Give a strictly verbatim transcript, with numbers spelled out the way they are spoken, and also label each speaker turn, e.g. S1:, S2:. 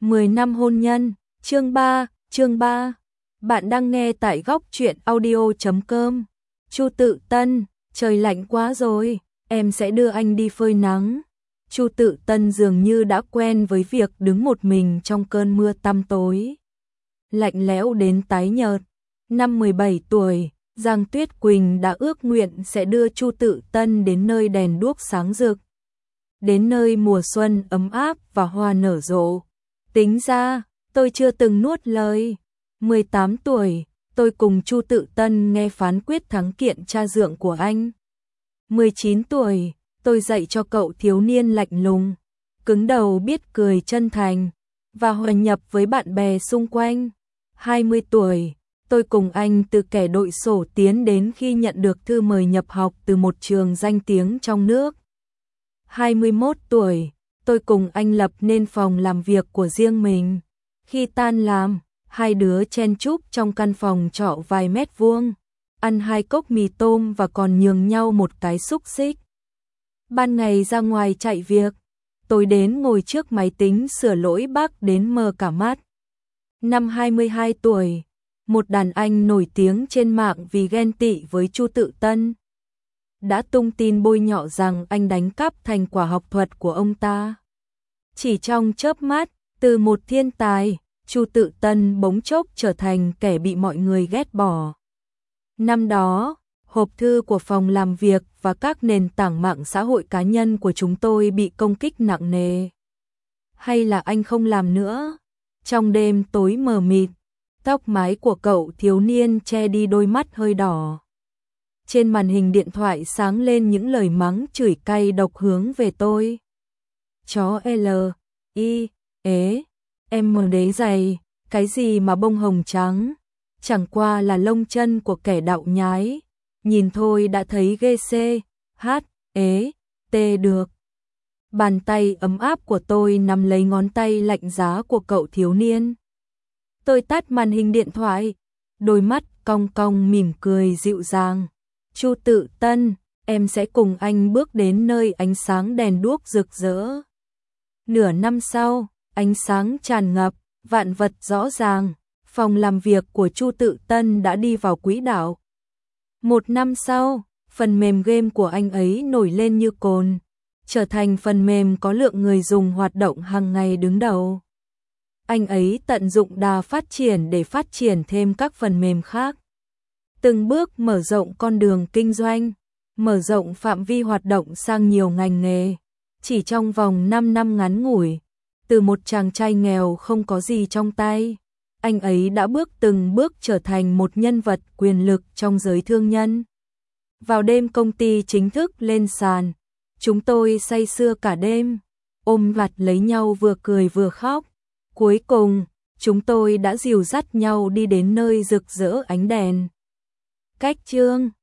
S1: mười năm hôn nhân, chương ba, chương ba. Bạn đang nghe tại góc truyện audio chấm com. Chu Tự Tân, trời lạnh quá rồi, em sẽ đưa anh đi phơi nắng. Chu Tự Tân dường như đã quen với việc đứng một mình trong cơn mưa tăm tối. Lạnh lẽo đến tái nhợt. Năm mười bảy tuổi, Giang Tuyết Quỳnh đã ước nguyện sẽ đưa Chu Tự Tân đến nơi đèn đuốc sáng rực. Đến nơi mùa xuân ấm áp và hoa nở rộ. Tính ra, tôi chưa từng nuốt lời. mười tám tuổi, tôi cùng Chu Tự Tân nghe phán quyết thắng kiện cha dượng của anh. mười chín tuổi, tôi dạy cho cậu thiếu niên lạnh lùng, cứng đầu biết cười chân thành, và hòa nhập với bạn bè xung quanh. hai mươi tuổi, tôi cùng anh từ kẻ đội sổ tiến đến khi nhận được thư mời nhập học từ một trường danh tiếng trong nước. hai mươi mốt tuổi, tôi cùng anh lập nên phòng làm việc của riêng mình. Khi tan làm, hai đứa chen chúc trong căn phòng trọ vài mét vuông, ăn hai cốc mì tôm và còn nhường nhau một cái xúc xích. Ban ngày ra ngoài chạy việc, tối đến ngồi trước máy tính sửa lỗi bug đến mờ cả mắt. Năm hai mươi hai tuổi, một đàn anh nổi tiếng trên mạng vì ghen tị với Chu Tự Tân đã tung tin bôi nhọ rằng anh đánh cắp thành quả học thuật của ông ta. Chỉ trong chớp mắt, từ một thiên tài, Chu Tự Tân bỗng chốc trở thành kẻ bị mọi người ghét bỏ. Năm đó, hộp thư của phòng làm việc và các nền tảng mạng xã hội cá nhân của chúng tôi bị công kích nặng nề. Hay là anh không làm nữa? Trong đêm tối mờ mịt, tóc mái của cậu thiếu niên che đi đôi mắt hơi đỏ. Trên màn hình điện thoại sáng lên những lời mắng chửi cay độc hướng về tôi. Chó L, I, ế, em mờ đế dày, cái gì mà bông hồng trắng, chẳng qua là lông chân của kẻ đạo nhái, nhìn thôi đã thấy ghê xê, hát, ế, tê được. Bàn tay ấm áp của tôi nắm lấy ngón tay lạnh giá của cậu thiếu niên. Tôi tắt màn hình điện thoại, đôi mắt cong cong mỉm cười dịu dàng. Chu Tự Tân, em sẽ cùng anh bước đến nơi ánh sáng đèn đuốc rực rỡ. Nửa năm sau, ánh sáng tràn ngập, vạn vật rõ ràng, phòng làm việc của Chu Tự Tân đã đi vào quỹ đạo. Một năm sau, phần mềm game của anh ấy nổi lên như cồn, trở thành phần mềm có lượng người dùng hoạt động hàng ngày đứng đầu. Anh ấy tận dụng đà phát triển để phát triển thêm các phần mềm khác. Từng bước mở rộng con đường kinh doanh, mở rộng phạm vi hoạt động sang nhiều ngành nghề. Chỉ trong vòng năm năm ngắn ngủi, từ một chàng trai nghèo không có gì trong tay, anh ấy đã bước từng bước trở thành một nhân vật quyền lực trong giới thương nhân. Vào đêm công ty chính thức lên sàn, chúng tôi say sưa cả đêm, ôm vặt lấy nhau vừa cười vừa khóc. Cuối cùng, chúng tôi đã dìu dắt nhau đi đến nơi rực rỡ ánh đèn. Cách chương